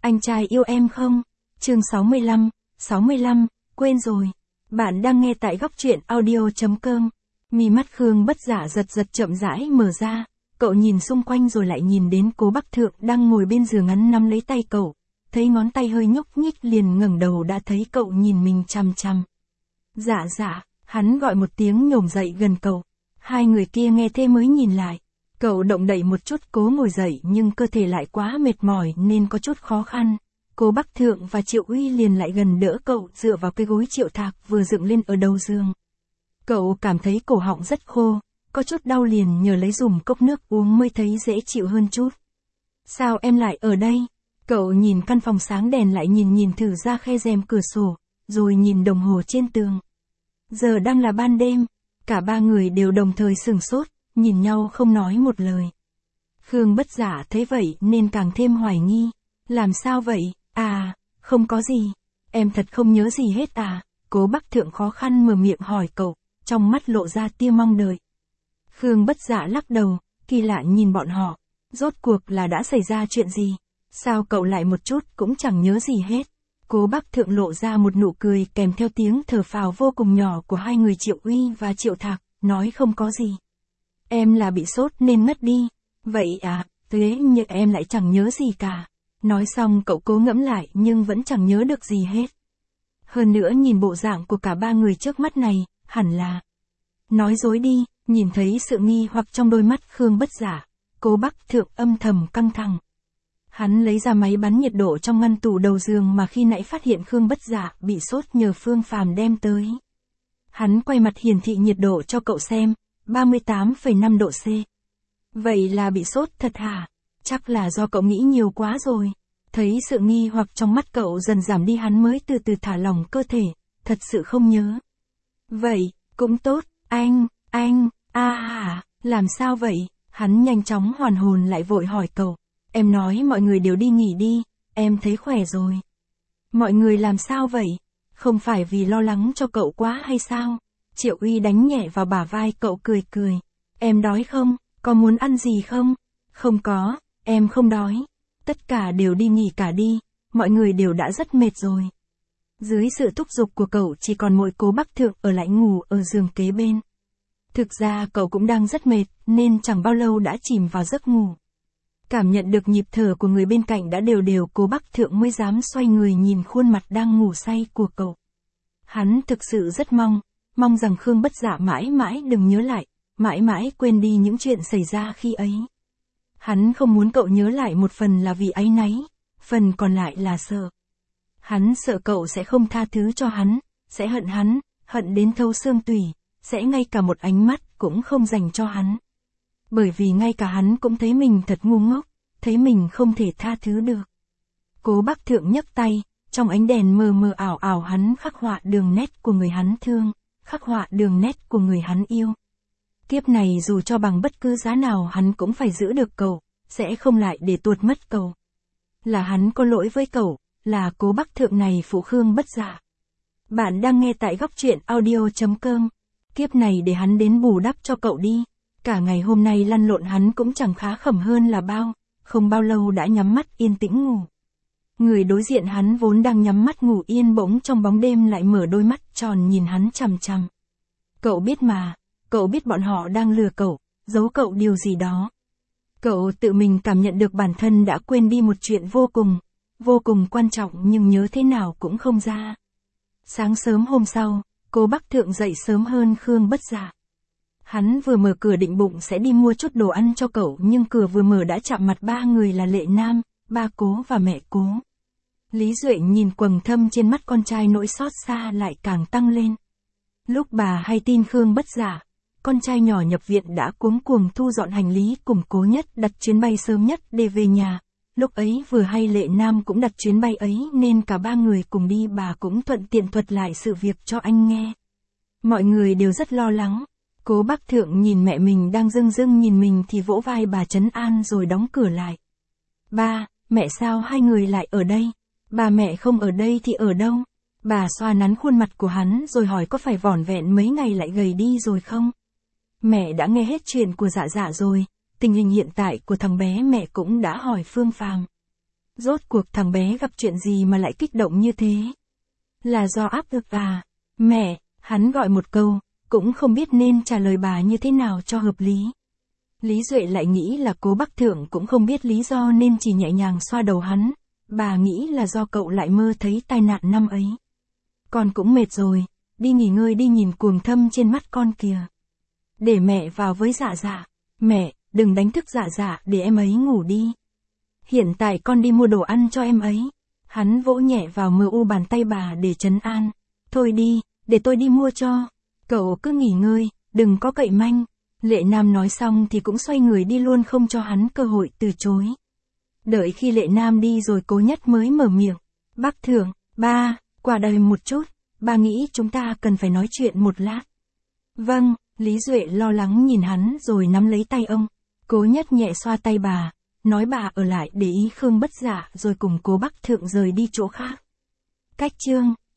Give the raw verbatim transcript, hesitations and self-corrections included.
Anh trai yêu em không? Chương sáu mươi lăm, sáu mươi lăm, quên rồi. Bạn đang nghe tại góc truyện audio chấm com. Mí mắt Khương Bất Giả giật giật chậm rãi mở ra, cậu nhìn xung quanh rồi lại nhìn đến Cố Bắc Thượng đang ngồi bên giường ngắn nắm lấy tay cậu, thấy ngón tay hơi nhúc nhích liền ngẩng đầu đã thấy cậu nhìn mình chằm chằm. Dạ dạ, hắn gọi một tiếng nhổm dậy gần cậu. Hai người kia nghe thế mới nhìn lại. Cậu động đậy một chút cố ngồi dậy nhưng cơ thể lại quá mệt mỏi nên có chút khó khăn. Cố Bắc Thượng và Triệu Uy liền lại gần đỡ cậu dựa vào cái gối Triệu Thạc vừa dựng lên ở đầu giường. Cậu cảm thấy cổ họng rất khô, có chút đau liền nhờ lấy dùm cốc nước uống mới thấy dễ chịu hơn chút. Sao em lại ở đây? Cậu nhìn căn phòng sáng đèn lại nhìn nhìn thử ra khe rèm cửa sổ, rồi nhìn đồng hồ trên tường. Giờ đang là ban đêm, cả ba người đều đồng thời sửng sốt, nhìn nhau không nói một lời. Khương Bất Giả thấy vậy nên càng thêm hoài nghi. Làm sao vậy? À, không có gì. Em thật không nhớ gì hết à? Cố Bắc Thượng khó khăn mở miệng hỏi cậu, trong mắt lộ ra tia mong đợi. Khương Bất Giả lắc đầu, kỳ lạ nhìn bọn họ. Rốt cuộc là đã xảy ra chuyện gì? Sao cậu lại một chút cũng chẳng nhớ gì hết? Cố Bắc Thượng lộ ra một nụ cười kèm theo tiếng thở phào vô cùng nhỏ của hai người Triệu Uy và Triệu Thạc, nói không có gì. Em là bị sốt nên ngất đi. Vậy à, thế nhưng em lại chẳng nhớ gì cả. Nói xong cậu cố ngẫm lại nhưng vẫn chẳng nhớ được gì hết. Hơn nữa nhìn bộ dạng của cả ba người trước mắt này, hẳn là nói dối đi. Nhìn thấy sự nghi hoặc trong đôi mắt Khương Bất Giả, Cố Bắc Thượng âm thầm căng thẳng. Hắn lấy ra máy bắn nhiệt độ trong ngăn tủ đầu giường mà khi nãy phát hiện Khương Bất Giả bị sốt nhờ Phương Phàm đem tới. Hắn quay mặt hiển thị nhiệt độ cho cậu xem, ba mươi tám phẩy năm độ C. Vậy là bị sốt thật hả? Chắc là do cậu nghĩ nhiều quá rồi. Thấy sự nghi hoặc trong mắt cậu dần giảm đi hắn mới từ từ thả lỏng cơ thể, thật sự không nhớ. Vậy, cũng tốt, anh, anh, a à, hả, làm sao vậy? Hắn nhanh chóng hoàn hồn lại vội hỏi cậu. Em nói mọi người đều đi nghỉ đi, em thấy khỏe rồi. Mọi người làm sao vậy? Không phải vì lo lắng cho cậu quá hay sao? Triệu Uy đánh nhẹ vào bả vai cậu cười cười. Em đói không? Có muốn ăn gì không? Không có, em không đói. Tất cả đều đi nghỉ cả đi, mọi người đều đã rất mệt rồi. Dưới sự thúc giục của cậu chỉ còn mỗi Cố Bắc Thượng ở lại ngủ ở giường kế bên. Thực ra cậu cũng đang rất mệt nên chẳng bao lâu đã chìm vào giấc ngủ. Cảm nhận được nhịp thở của người bên cạnh đã đều đều Cố Bắc Thượng mới dám xoay người nhìn khuôn mặt đang ngủ say của cậu. Hắn thực sự rất mong, mong rằng Khương Bất Giả mãi mãi đừng nhớ lại, mãi mãi quên đi những chuyện xảy ra khi ấy. Hắn không muốn cậu nhớ lại một phần là vì áy náy, phần còn lại là sợ. Hắn sợ cậu sẽ không tha thứ cho hắn, sẽ hận hắn, hận đến thấu xương tủy, sẽ ngay cả một ánh mắt cũng không dành cho hắn. Bởi vì ngay cả hắn cũng thấy mình thật ngu ngốc, thấy mình không thể tha thứ được. Cố Bắc Thượng nhấc tay, trong ánh đèn mờ mờ ảo ảo hắn khắc họa đường nét của người hắn thương, khắc họa đường nét của người hắn yêu. Kiếp này dù cho bằng bất cứ giá nào hắn cũng phải giữ được cậu, sẽ không lại để tuột mất cậu. Là hắn có lỗi với cậu, là Cố Bắc Thượng này phụ Khương Bất Giả. Bạn đang nghe tại góc truyện audio chấm com. Kiếp này để hắn đến bù đắp cho cậu đi. Cả ngày hôm nay lăn lộn hắn cũng chẳng khá khẩm hơn là bao, không bao lâu đã nhắm mắt yên tĩnh ngủ. Người đối diện hắn vốn đang nhắm mắt ngủ yên bỗng trong bóng đêm lại mở đôi mắt tròn nhìn hắn chằm chằm. Cậu biết mà, cậu biết bọn họ đang lừa cậu, giấu cậu điều gì đó. Cậu tự mình cảm nhận được bản thân đã quên đi một chuyện vô cùng, vô cùng quan trọng nhưng nhớ thế nào cũng không ra. Sáng sớm hôm sau, Cố Bắc Thượng dậy sớm hơn Khương Bất Giả. Hắn vừa mở cửa định bụng sẽ đi mua chút đồ ăn cho cậu nhưng cửa vừa mở đã chạm mặt ba người là Lệ Nam, ba Cố và mẹ Cố. Lý Duệ nhìn quầng thâm trên mắt con trai nỗi xót xa lại càng tăng lên. Lúc bà hay tin Khương Bất Giả, con trai nhỏ nhập viện đã cuống cuồng thu dọn hành lý cùng Cố Nhất đặt chuyến bay sớm nhất để về nhà. Lúc ấy vừa hay Lệ Nam cũng đặt chuyến bay ấy nên cả ba người cùng đi bà cũng thuận tiện thuật lại sự việc cho anh nghe. Mọi người đều rất lo lắng. Cố Bắc Thượng nhìn mẹ mình đang rưng rưng nhìn mình thì vỗ vai bà trấn an rồi đóng cửa lại. Ba, mẹ sao hai người lại ở đây? Bà mẹ không ở đây thì ở đâu? Bà xoa nắn khuôn mặt của hắn rồi hỏi có phải vỏn vẹn mấy ngày lại gầy đi rồi không? Mẹ đã nghe hết chuyện của Dạ Dạ rồi, tình hình hiện tại của thằng bé mẹ cũng đã hỏi Phương Phàm. Rốt cuộc thằng bé gặp chuyện gì mà lại kích động như thế? Là do áp lực à? Mẹ, hắn gọi một câu, cũng không biết nên trả lời bà như thế nào cho hợp lý. Lý Duệ lại nghĩ là Cố Bắc Thượng cũng không biết lý do nên chỉ nhẹ nhàng xoa đầu hắn. Bà nghĩ là do cậu lại mơ thấy tai nạn năm ấy. Con cũng mệt rồi, đi nghỉ ngơi đi, nhìn cuồng thâm trên mắt con kìa. Để mẹ vào với Dạ Dạ. Mẹ, đừng đánh thức Dạ Dạ, để em ấy ngủ đi. Hiện tại con đi mua đồ ăn cho em ấy. Hắn vỗ nhẹ vào mờ u bàn tay bà để trấn an. Thôi đi, để tôi đi mua cho. Cậu cứ nghỉ ngơi, đừng có cậy manh. Lệ Nam nói xong thì cũng xoay người đi luôn, không cho hắn cơ hội từ chối. Đợi khi Lệ Nam đi rồi Cố Nhất mới mở miệng. Bác Thượng, ba, qua đây một chút, ba nghĩ chúng ta cần phải nói chuyện một lát. Vâng, Lý Duệ lo lắng nhìn hắn rồi nắm lấy tay ông. Cố Nhất nhẹ xoa tay bà, nói bà ở lại để ý Khương Bất Dạ rồi cùng Cố Bắc Thượng rời đi chỗ khác. Cách chương